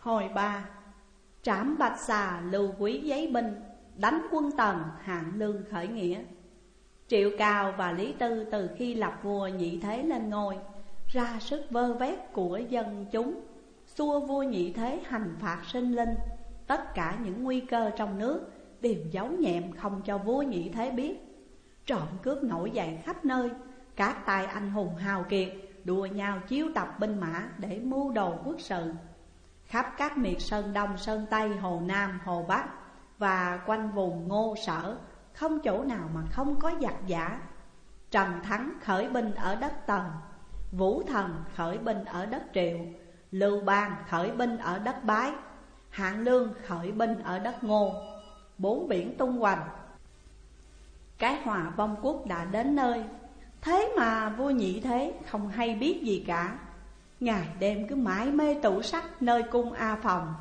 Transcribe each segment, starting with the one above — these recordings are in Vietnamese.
Hồi 3. Trảm Bạch Xà lưu quý giấy binh, đánh quân Tần Hạng Lương khởi nghĩa. Triệu Cao và Lý Tư từ khi lập vua Nhị Thế lên ngôi, ra sức vơ vét của dân chúng, xua vua Nhị Thế hành phạt sinh linh. Tất cả những nguy cơ trong nước đều giấu nhẹm không cho vua Nhị Thế biết. Trộm cướp nổi dậy khắp nơi, các tài anh hùng hào kiệt đua nhau chiêu tập binh mã để mưu đồ quốc sự. Khắp các miệt Sơn Đông, Sơn Tây, Hồ Nam, Hồ Bắc và quanh vùng Ngô Sở, không chỗ nào mà không có giặc giả. Trần Thắng khởi binh ở đất Tần, Vũ Thần khởi binh ở đất Triệu, Lưu Bang khởi binh ở đất Bái, Hạng Lương khởi binh ở đất Ngô. Bốn biển tung hoành, cái hòa vong quốc đã đến nơi. Thế mà vua Nhị Thế không hay biết gì cả, ngày đêm cứ mãi mê tủ sách nơi cung A Phòng.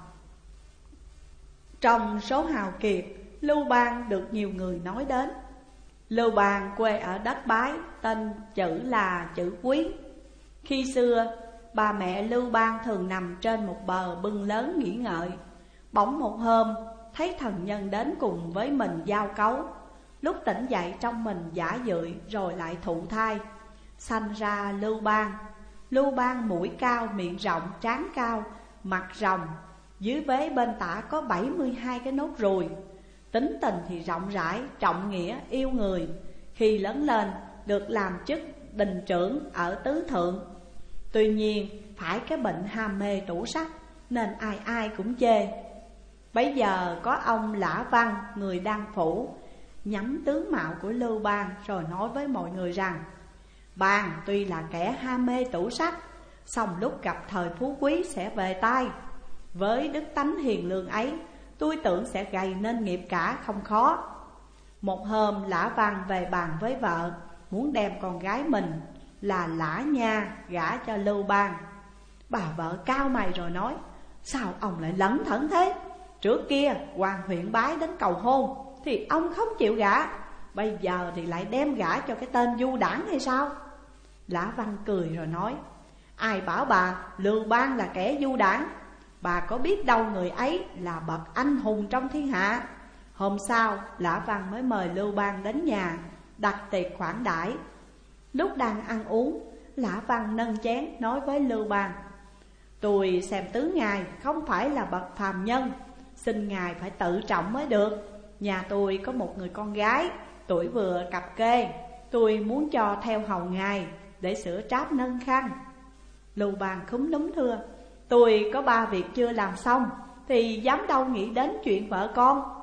Trong số hào kiệt, Lưu Bang được nhiều người nói đến. Lưu Bang quê ở đất Bái, tên chữ là chữ Quý. Khi xưa, bà mẹ Lưu Bang thường nằm trên một bờ bưng lớn nghỉ ngợi. Bỗng một hôm, thấy thần nhân đến cùng với mình giao cấu. Lúc tỉnh dậy trong mình giả dưỡi rồi lại thụ thai, sanh ra Lưu Bang. Lưu Bang mũi cao, miệng rộng, trán cao, mặt rồng, dưới vế bên tả có 72 cái nốt ruồi. Tính tình thì rộng rãi, trọng nghĩa, yêu người. Khi lớn lên được làm chức đình trưởng ở tứ thượng. Tuy nhiên phải cái bệnh ham mê tủ sách nên ai ai cũng chê. Bấy giờ có ông Lã Văn, người đăng phủ, nhắm tướng mạo của Lưu Bang rồi nói với mọi người rằng: Bang tuy là kẻ ham mê tủ sách, song lúc gặp thời phú quý sẽ về tay. Với đức tánh hiền lương ấy, tôi tưởng sẽ gầy nên nghiệp cả không khó. Một hôm Lã Văn về bàn với vợ, muốn đem con gái mình là Lã Nha gả cho Lưu Bang. Bà vợ cau mày rồi nói: Sao ông lại lẩn thẩn thế? Trước kia quan huyện Bái đến cầu hôn thì ông không chịu gả, bây giờ thì lại đem gả cho cái tên du đảng hay sao? Lã Văn cười rồi nói: Ai bảo bà Lưu Bang là kẻ du đảng? Bà có biết đâu người ấy là bậc anh hùng trong thiên hạ. Hôm sau Lã Văn mới mời Lưu Bang đến nhà, đặt tiệc khoản đãi. Lúc đang ăn uống, Lã Văn nâng chén nói với Lưu Bang: Tôi xem tướng ngài không phải là bậc phàm nhân, xin ngài phải tự trọng mới được. Nhà tôi có một người con gái, tuổi vừa cập kê, tôi muốn cho theo hầu ngài để sửa tráp nâng khăn. Lưu Bang khúm núm thưa: Tôi có 3 việc chưa làm xong, thì dám đâu nghĩ đến chuyện vợ con.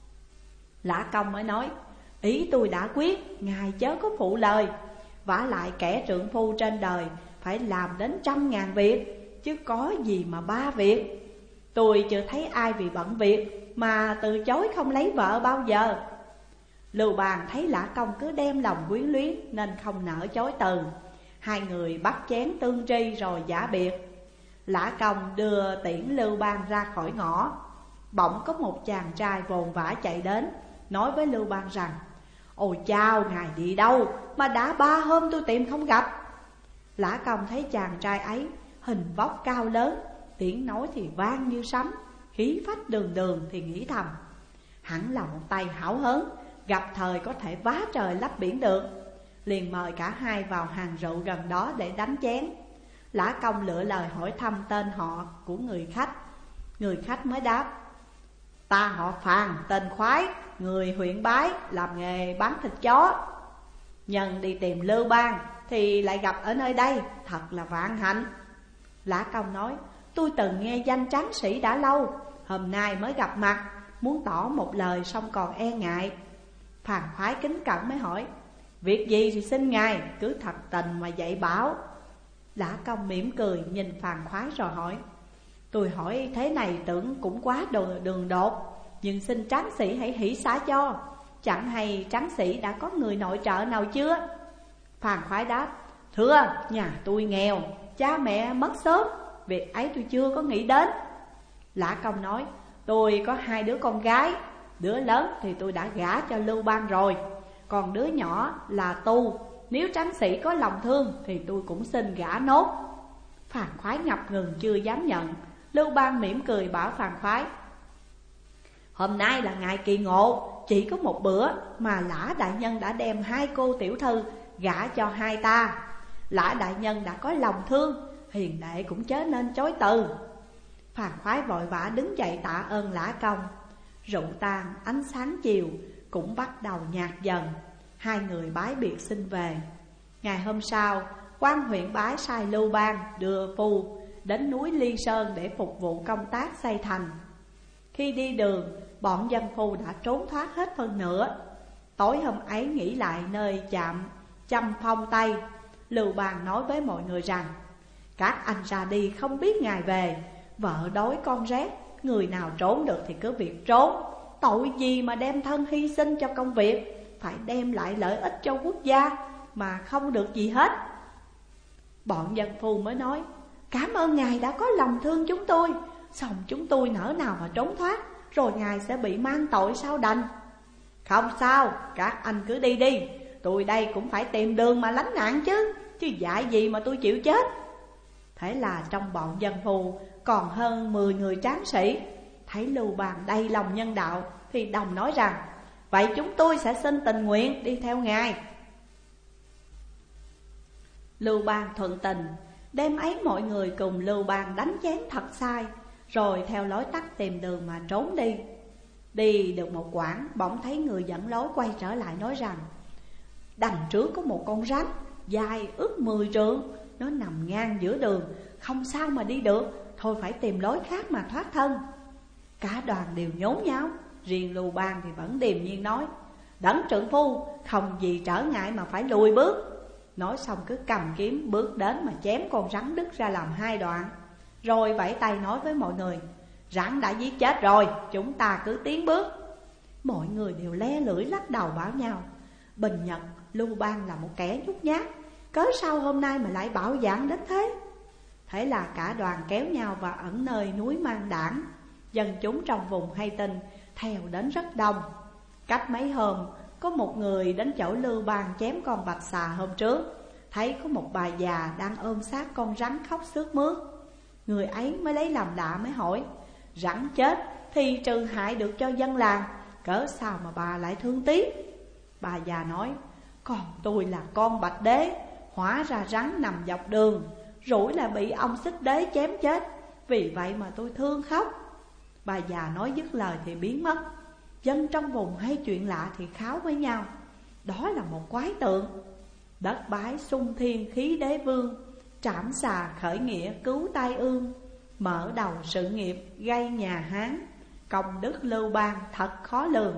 Lã Công mới nói: Ý tôi đã quyết, ngài chớ có phụ lời. Vả lại kẻ trượng phu trên đời phải làm đến 100.000 việc, chứ có gì mà 3 việc. Tôi chưa thấy ai vì bận việc mà từ chối không lấy vợ bao giờ. Lưu Bang thấy Lã Công cứ đem lòng quyến luyến nên không nỡ chối từ. Hai người bắt chén tương tri rồi giả biệt. Lã Công đưa tiễn Lưu Bang ra khỏi ngõ. Bỗng có một chàng trai vồn vã chạy đến, nói với Lưu Bang rằng: Ôi chao, ngài đi đâu mà đã 3 hôm tôi tìm không gặp? Lã Công thấy chàng trai ấy hình vóc cao lớn, tiếng nói thì vang như sấm, khí phách đường đường, thì nghĩ thầm: hẳn là một tay hảo hớn, gặp thời có thể vá trời lấp biển được. Liền mời cả hai vào hàng rượu gần đó để đánh chén. Lã Công lựa lời hỏi thăm tên họ của người khách. Người khách mới đáp: Ta họ Phàn, tên Khoái, người huyện Bái, làm nghề bán thịt chó. Nhân đi tìm Lưu Bang thì lại gặp ở nơi đây, thật là vạn hạnh. Lã Công nói: Tôi từng nghe danh tráng sĩ đã lâu, hôm nay mới gặp mặt, muốn tỏ một lời song còn e ngại. Phàn Khoái kính cẩn mới hỏi: Việc gì thì xin ngài cứ thật tình mà dạy bảo. Lã Công mỉm cười nhìn Phàn Khoái rồi hỏi: Tôi hỏi thế này tưởng cũng quá đường đột, nhưng xin tráng sĩ hãy hỷ xá cho. Chẳng hay tráng sĩ đã có người nội trợ nào chưa? Phàn Khoái đáp: Thưa, nhà tôi nghèo, cha mẹ mất sớm, việc ấy tôi chưa có nghĩ đến. Lã Công nói: Tôi có 2 đứa con gái, đứa lớn thì tôi đã gả cho Lưu Bang rồi, còn đứa nhỏ là Tu, nếu tráng sĩ có lòng thương thì tôi cũng xin gả nốt. Phàn Khoái ngập ngừng chưa dám nhận. Lưu Bang mỉm cười bảo Phàn Khoái: hôm nay là ngày kỳ ngộ, chỉ có một bữa mà Lã đại nhân đã đem 2 cô tiểu thư gả cho hai ta. Lã đại nhân đã có lòng thương, hiền đệ cũng chớ nên chối từ. Phàn Khoái vội vã đứng dậy tạ ơn Lã công. Rượu tan, ánh sáng chiều cũng bắt đầu nhạt dần. Hai người bái biệt xin về. Ngày hôm sau, quan huyện Bái sai Lưu Bang đưa phu đến núi Ly Sơn để phục vụ công tác xây thành. Khi đi đường, bọn dân phu đã trốn thoát hết phân nửa. Tối hôm ấy nghỉ lại nơi chạm Chăm Phong Tây. Lưu Bang nói với mọi người rằng: các anh ra đi không biết ngày về, vợ đói con rét, người nào trốn được thì cứ việc trốn. Tội gì mà đem thân hy sinh cho công việc, phải đem lại lợi ích cho quốc gia mà không được gì hết. Bọn dân phu mới nói: cảm ơn ngài đã có lòng thương chúng tôi, xong chúng tôi nỡ nào mà trốn thoát, rồi ngài sẽ bị mang tội sao đành. Không sao, các anh cứ đi đi, tôi đây cũng phải tìm đường mà lánh nạn chứ dại gì mà tôi chịu chết. Thế là trong bọn dân phu còn hơn 10 người tráng sĩ. Thấy Lưu Bang đầy lòng nhân đạo thì đồng nói rằng: vậy chúng tôi sẽ xin tình nguyện đi theo ngài. Lưu Bang thuận tình. Đêm ấy mọi người cùng Lưu Bang đánh chén thật sai, rồi theo lối tắt tìm đường mà trốn đi. Đi được một quãng, bỗng thấy người dẫn lối quay trở lại nói rằng: đằng trước có một con rắn dài ước 10 trượng, nó nằm ngang giữa đường, không sao mà đi được, thôi phải tìm lối khác mà thoát thân. Cả đoàn đều nhốn nháo, riêng Lưu Bang thì vẫn điềm nhiên nói: đấng trượng phu không gì trở ngại mà phải lùi bước. Nói xong cứ cầm kiếm bước đến mà chém con rắn đứt ra làm 2 đoạn, rồi vẫy tay nói với mọi người: rắn đã giết chết rồi, chúng ta cứ tiến bước. Mọi người đều le lưỡi lắc đầu bảo nhau: bình nhật Lưu Bang là một kẻ nhút nhát, cớ sao hôm nay mà lại bạo dạn đến thế. Thế là cả đoàn kéo nhau vào ẩn nơi núi Mang Đảng. Dân chúng trong vùng hay tin theo đến rất đông. Cách mấy hôm, có một người đến chỗ Lưu Bang chém con bạch xà hôm trước, thấy có một bà già đang ôm xác con rắn khóc sướt mướt. Người ấy mới lấy làm lạ mới hỏi: rắn chết thì trừ hại được cho dân làng, cớ sao mà bà lại thương tiếc? Bà già nói: còn tôi là con Bạch Đế, hóa ra rắn nằm dọc đường, rủi là bị ông Xích Đế chém chết, vì vậy mà tôi thương khóc. Bà già nói dứt lời thì biến mất. Dân trong vùng hay chuyện lạ thì kháo với nhau: đó là một quái tượng. Đất Bái sung thiên khí đế vương, trảm xà khởi nghĩa cứu tai ương, mở đầu sự nghiệp gây nhà Hán, công đức Lưu Bang thật khó lường.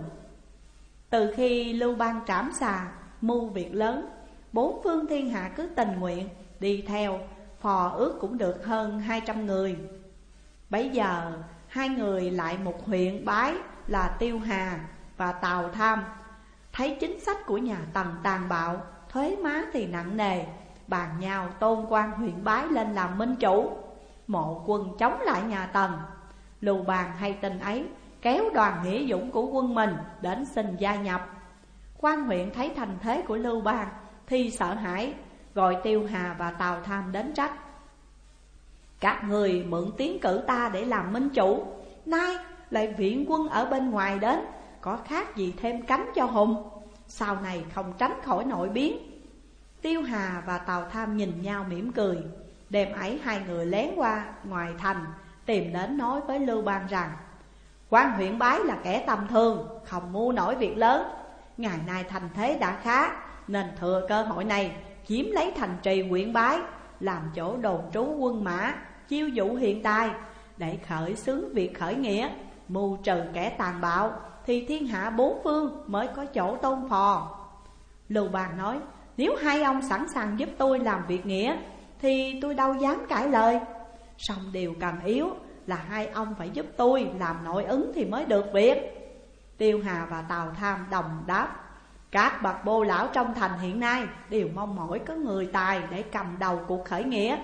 Từ khi Lưu Bang trảm xà mưu việc lớn, 4 phương thiên hạ cứ tình nguyện đi theo, phò ước cũng được hơn 200 người. Bấy giờ 2 người lại một huyện Bái là Tiêu Hà và Tào Tham thấy chính sách của nhà Tần tàn bạo, thuế má thì nặng nề, bàn nhau tôn quan huyện Bái lên làm minh chủ, mộ quân chống lại nhà Tần. Lưu Bang hay tin ấy, kéo đoàn nghĩa dũng của quân mình đến xin gia nhập. Quan huyện thấy thành thế của Lưu Bang thì sợ hãi, gọi Tiêu Hà và Tào Tham đến trách: các người mượn tiếng cử ta để làm minh chủ, nay lại viện quân ở bên ngoài đến, có khác gì thêm cánh cho hùng, sau này không tránh khỏi nội biến. Tiêu Hà và Tào Tham nhìn nhau mỉm cười. Đêm ấy 2 người lén qua ngoài thành, tìm đến nói với Lưu Bang rằng: quan huyện Bái là kẻ tầm thường, không mưu nổi việc lớn. Ngày nay thành thế đã khá, nên thừa cơ hội này chiếm lấy thành trì huyện Bái, làm chỗ đồn trú quân mã, chiêu dụ hiện tài, để khởi xướng việc khởi nghĩa, mưu trừ kẻ tàn bạo, thì thiên hạ 4 phương mới có chỗ tôn phò. Lưu Bang nói: nếu 2 ông sẵn sàng giúp tôi làm việc nghĩa thì tôi đâu dám cãi lời. Song điều cần yếu là 2 ông phải giúp tôi làm nội ứng thì mới được việc. Tiêu Hà và Tào Tham đồng đáp: các bậc bô lão trong thành hiện nay đều mong mỏi có người tài để cầm đầu cuộc khởi nghĩa.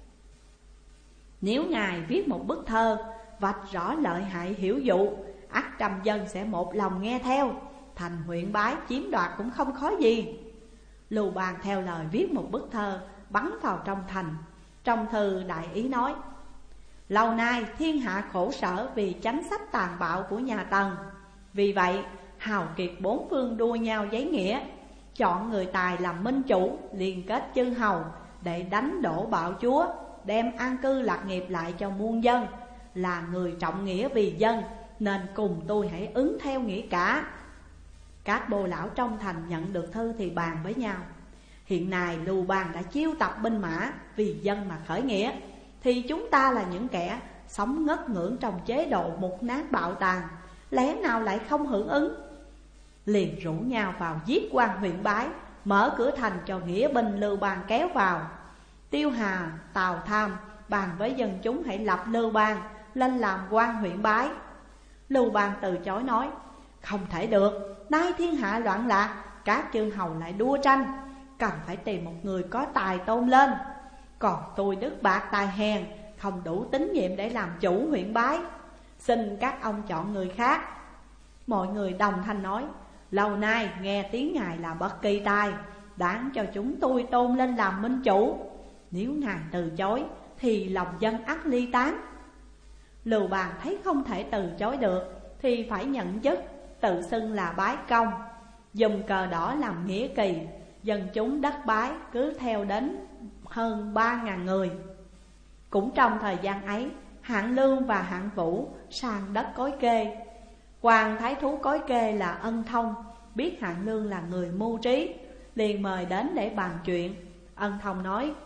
Nếu ngài viết một bức thơ vạch rõ lợi hại hiểu dụ, ắt trăm dân sẽ một lòng nghe theo, thành huyện Bái chiếm đoạt cũng không khó gì. Lưu Bang theo lời viết một bức thơ bắn vào trong thành. Trong thư đại ý nói: lâu nay thiên hạ khổ sở vì chánh sách tàn bạo của nhà Tần. Vì vậy hào kiệt bốn phương đua nhau giấy nghĩa, chọn người tài làm minh chủ, liên kết chư hầu để đánh đổ bạo chúa, đem an cư lạc nghiệp lại cho muôn dân. Là người trọng nghĩa vì dân, nên cùng tôi hãy ứng theo nghĩa cả. Các bô lão trong thành nhận được thư thì bàn với nhau: hiện nay Lưu Bang đã chiêu tập binh mã vì dân mà khởi nghĩa, thì chúng ta là những kẻ sống ngất ngưỡng trong chế độ mục nát bạo tàn, lẽ nào lại không hưởng ứng? Liền rủ nhau vào giết quan huyện Bái, mở cửa thành cho nghĩa binh Lưu Bang kéo vào. Tiêu Hà, Tào Tham bàn với dân chúng hãy lập Lưu Bang lên làm quan huyện Bái. Lưu Bang từ chối nói: không thể được, nay thiên hạ loạn lạc, các chư hầu lại đua tranh, cần phải tìm một người có tài tôn lên. Còn tôi đức bạc tài hèn, không đủ tín nhiệm để làm chủ huyện Bái, xin các ông chọn người khác. Mọi người đồng thanh nói: lâu nay nghe tiếng ngài là bậc kỳ tài, đáng cho chúng tôi tôn lên làm minh chủ. Nếu ngài từ chối thì lòng dân ắt ly tán. Lưu Bang thấy không thể từ chối được thì phải nhận chức, tự xưng là Bái Công, dùng cờ đỏ làm nghĩa kỳ. Dân chúng đất Bái cứ theo đến hơn 3.000 người. Cũng trong thời gian ấy, Hạng Lương và Hạng Vũ sang đất Cối Kê. Quan thái thú Cối Kê là Ân Thông biết Hạng Lương là người mưu trí, liền mời đến để bàn chuyện. Ân Thông nói: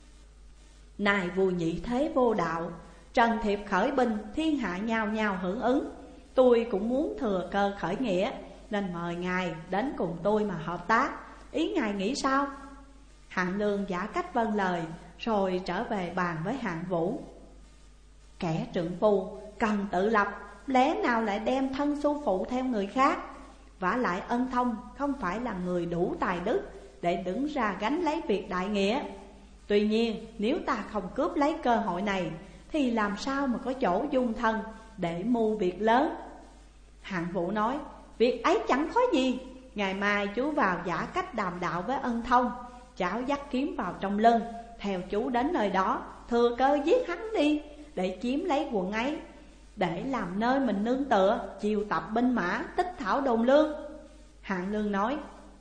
này vua nhị thế vô đạo, Trần Thiệp khởi binh, thiên hạ nhao nhao hưởng ứng. Tôi cũng muốn thừa cơ khởi nghĩa, nên mời ngài đến cùng tôi mà hợp tác. Ý ngài nghĩ sao? Hạng Lương giả cách vâng lời, rồi trở về bàn với Hạng Vũ. Kẻ trượng phu cần tự lập, lẽ nào lại đem thân su phụ theo người khác? Vả lại Ân Thông không phải là người đủ tài đức để đứng ra gánh lấy việc đại nghĩa. Tuy nhiên nếu ta không cướp lấy cơ hội này, thì làm sao mà có chỗ dung thân để mưu việc lớn? Hạng Vũ nói: việc ấy chẳng khó gì, ngày mai chú vào giả cách đàm đạo với Ân Thông, cháu dắt kiếm vào trong lưng, theo chú đến nơi đó, thừa cơ giết hắn đi, để chiếm lấy quận ấy, để làm nơi mình nương tựa, chiêu tập binh mã, tích thảo đồn lương. Hạng Lương nói: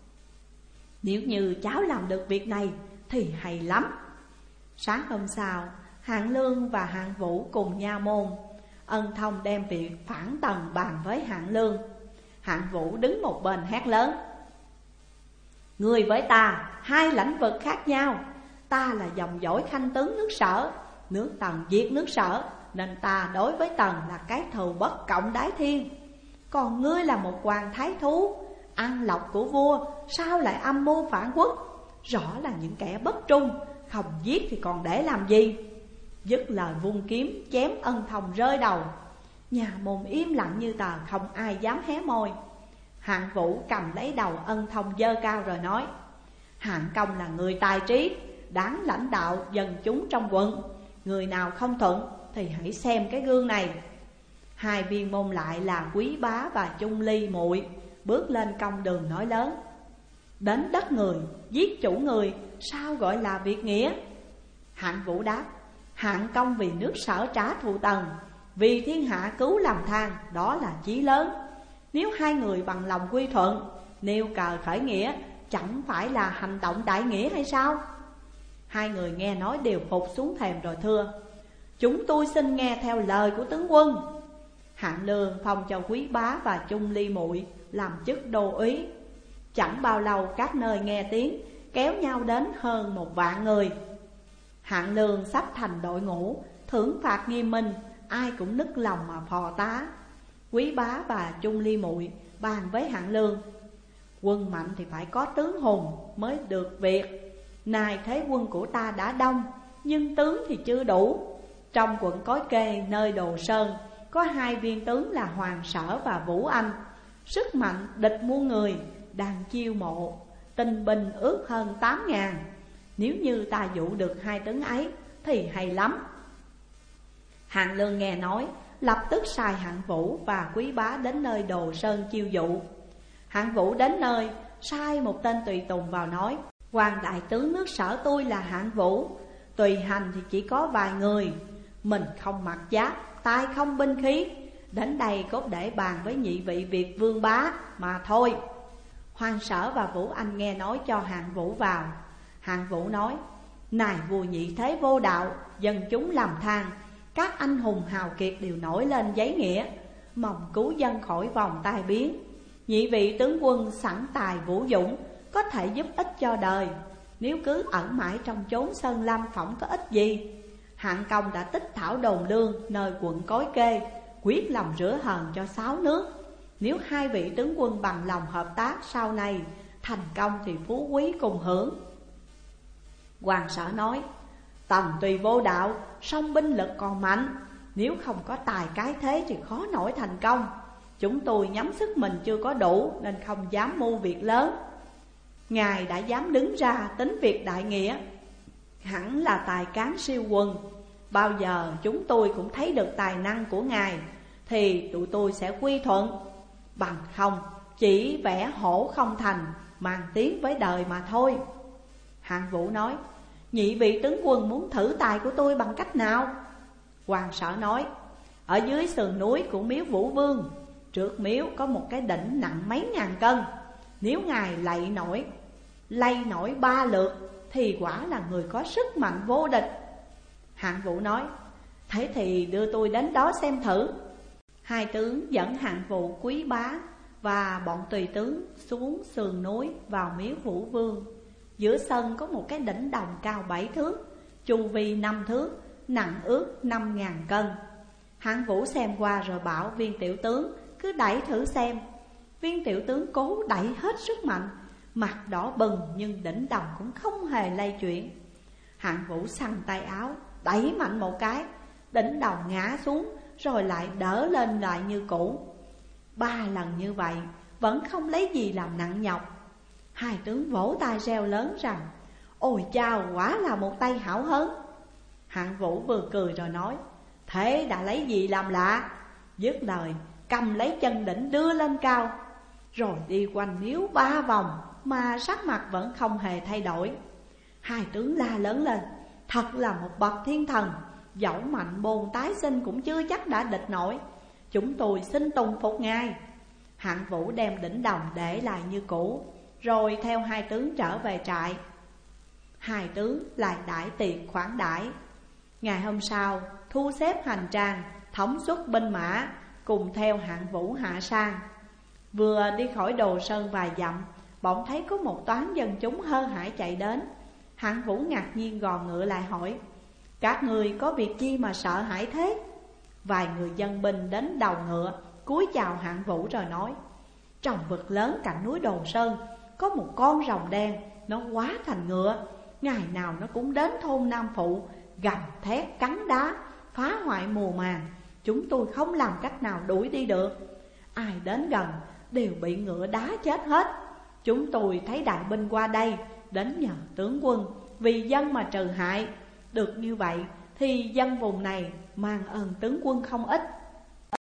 nếu như cháu làm được việc này thì hay lắm. Sáng hôm sau, Hạng Lương và Hạng Vũ cùng nha môn. Ân Thông đem việc phản Tần bàn với Hạng Lương. Hạng Vũ đứng một bên hét lớn: người với ta hai lãnh vực khác nhau. Ta là dòng dõi khanh tướng nước Sở, nước Tần diệt nước Sở, nên ta đối với Tần là cái thù bất cộng đái thiên. Còn ngươi là một hoàng thái thú, ăn lộc của vua, sao lại âm mưu phản quốc? Rõ là những kẻ bất trung, không giết thì còn để làm gì? Dứt lời vung kiếm chém Ân Thông rơi đầu. Nhà môn im lặng như tờ, không ai dám hé môi. Hạng Vũ cầm lấy đầu Ân Thông giơ cao rồi nói: Hạng công là người tài trí, đáng lãnh đạo dân chúng trong quận. Người nào không thuận thì hãy xem cái gương này. Hai viên môn lại là Quý Bá và Chung Ly muội bước lên công đường nói lớn: đến đất người, giết chủ người, sao gọi là việc nghĩa? Hạng Vũ đáp: Hạng công vì nước Sở trả thù Tần, vì thiên hạ cứu làm than, đó là chí lớn. Nếu hai người bằng lòng quy thuận, nêu cờ khởi nghĩa, chẳng phải là hành động đại nghĩa hay sao? Hai người nghe nói đều phục xuống thềm rồi thưa: chúng tôi xin nghe theo lời của tướng quân. Hạng Lương phong cho Quý Bá và Chung Ly muội làm chức đô úy. Chẳng bao lâu các nơi nghe tiếng kéo nhau đến hơn 1.000 người. Hạng Lương sắp thành đội ngũ, thưởng phạt nghiêm minh, ai cũng nức lòng mà phò tá. Quý Bá và Chung Ly muội bàn với Hạng Lương: quân mạnh thì phải có tướng hùng mới được việc. Nay thế quân của ta đã đông, nhưng tướng thì chưa đủ. Trong quận Cối Kê nơi Đồ Sơn có hai viên tướng là Hoàng Sở và Vũ Anh, sức mạnh địch muôn người, đang chiêu mộ, tinh binh ước hơn 8.000. Nếu như ta dụ được hai tướng ấy thì hay lắm. Hạng Lương nghe nói, lập tức sai Hạng Vũ và Quý Bá đến nơi Đồ Sơn chiêu dụ. Hạng Vũ đến nơi, sai một tên tùy tùng vào nói: Hoàng đại tướng nước Sở tôi là Hạng Vũ, tùy hành thì chỉ có vài người. mình không mặc giáp, tay không binh khí, đến đây cốt để bàn với nhị vị Việt vương bá mà thôi. Hoàng Sở và Vũ Anh nghe nói cho Hạng Vũ vào. Hạng Vũ nói: này vua nhị thế vô đạo, dân chúng lầm than, các anh hùng hào kiệt đều nổi lên giấy nghĩa, mong cứu dân khỏi vòng tai biến. Nhị vị tướng quân sẵn tài vũ dũng, có thể giúp ích cho đời. Nếu cứ ẩn mãi trong chốn sơn lâm phỏng có ích gì. Hạng Công đã tích thảo đồn lương nơi quận Cối Kê, quyết lòng rửa hờn cho 6 nước. Nếu hai vị tướng quân bằng lòng hợp tác, sau này thành công thì phú quý cùng hưởng. Hoàng Sở nói: Tần tuy vô đạo, song binh lực còn mạnh, nếu không có tài cái thế thì khó nổi thành công. Chúng tôi nhắm sức mình chưa có đủ nên không dám mưu việc lớn. Ngài đã dám đứng ra tính việc đại nghĩa, hẳn là tài cán siêu quần. Bao giờ chúng tôi cũng thấy được tài năng của Ngài thì tụi tôi sẽ quy thuận. Bằng không chỉ vẽ hổ không thành, mang tiếng với đời mà thôi. Hạng Vũ nói: nhị vị tướng quân muốn thử tài của tôi bằng cách nào? Hoàng Sở nói: ở dưới sườn núi của miếu Vũ Vương, trước miếu có một cái đỉnh nặng mấy ngàn cân. Nếu Ngài lay nổi 3 lượt thì quả là người có sức mạnh vô địch. Hạng Vũ nói: thế thì đưa tôi đến đó xem thử. Hai tướng dẫn Hạng Vũ, Quý Bá và bọn tùy tướng xuống sườn núi vào miếu Vũ Vương. Giữa sân có một cái đỉnh đồng cao 7 thước, chu vi 5 thước, nặng ước 5.000 cân. Hạng Vũ xem qua rồi bảo viên tiểu tướng cứ đẩy thử xem. Viên tiểu tướng cố đẩy hết sức mạnh, mặt đỏ bừng nhưng đỉnh đồng cũng không hề lay chuyển. Hạng Vũ xăng tay áo, đẩy mạnh một cái, đỉnh đồng ngã xuống rồi lại đỡ lên lại như cũ. 3 lần như vậy vẫn không lấy gì làm nặng nhọc. Hai tướng vỗ tay reo lớn rằng: ôi chao, quả là một tay hảo hớn. Hạng Vũ vừa cười rồi nói: thế đã lấy gì làm lạ? Dứt lời cầm lấy chân đỉnh đưa lên cao, rồi đi quanh miếu 3 vòng mà sắc mặt vẫn không hề thay đổi. Hai tướng la lớn lên: thật là một bậc thiên thần, dẫu mạnh bồn tái sinh cũng chưa chắc đã địch nổi. Chúng tôi xin tùng phục Ngài. Hạng Vũ đem đỉnh đồng để lại như cũ, rồi theo hai tướng trở về trại. Hai tướng lại đãi tiệc khoản đãi. Ngày hôm sau thu xếp hành trang, thống suất binh mã, cùng theo Hạng Vũ hạ sang. Vừa đi khỏi Đồ Sơn vài dặm, bỗng thấy có một toán dân chúng hơ hãi chạy đến. Hạng Vũ ngạc nhiên gò ngựa lại hỏi: các người có việc chi mà sợ hãi thế? Vài người dân binh đến đầu ngựa, cúi chào Hạng Vũ rồi nói: trong vực lớn cạnh núi Đồ Sơn có một con rồng đen, nó hóa thành ngựa, ngày nào nó cũng đến thôn Nam Phụ, gầm thét cắn đá, phá hoại mùa màng. Chúng tôi không làm cách nào đuổi đi được. Ai đến gần đều bị ngựa đá chết hết. Chúng tôi thấy đại binh qua đây, đến nhờ tướng quân vì dân mà trừ hại. Được như vậy thì dân vùng này mang ơn tướng quân không ít.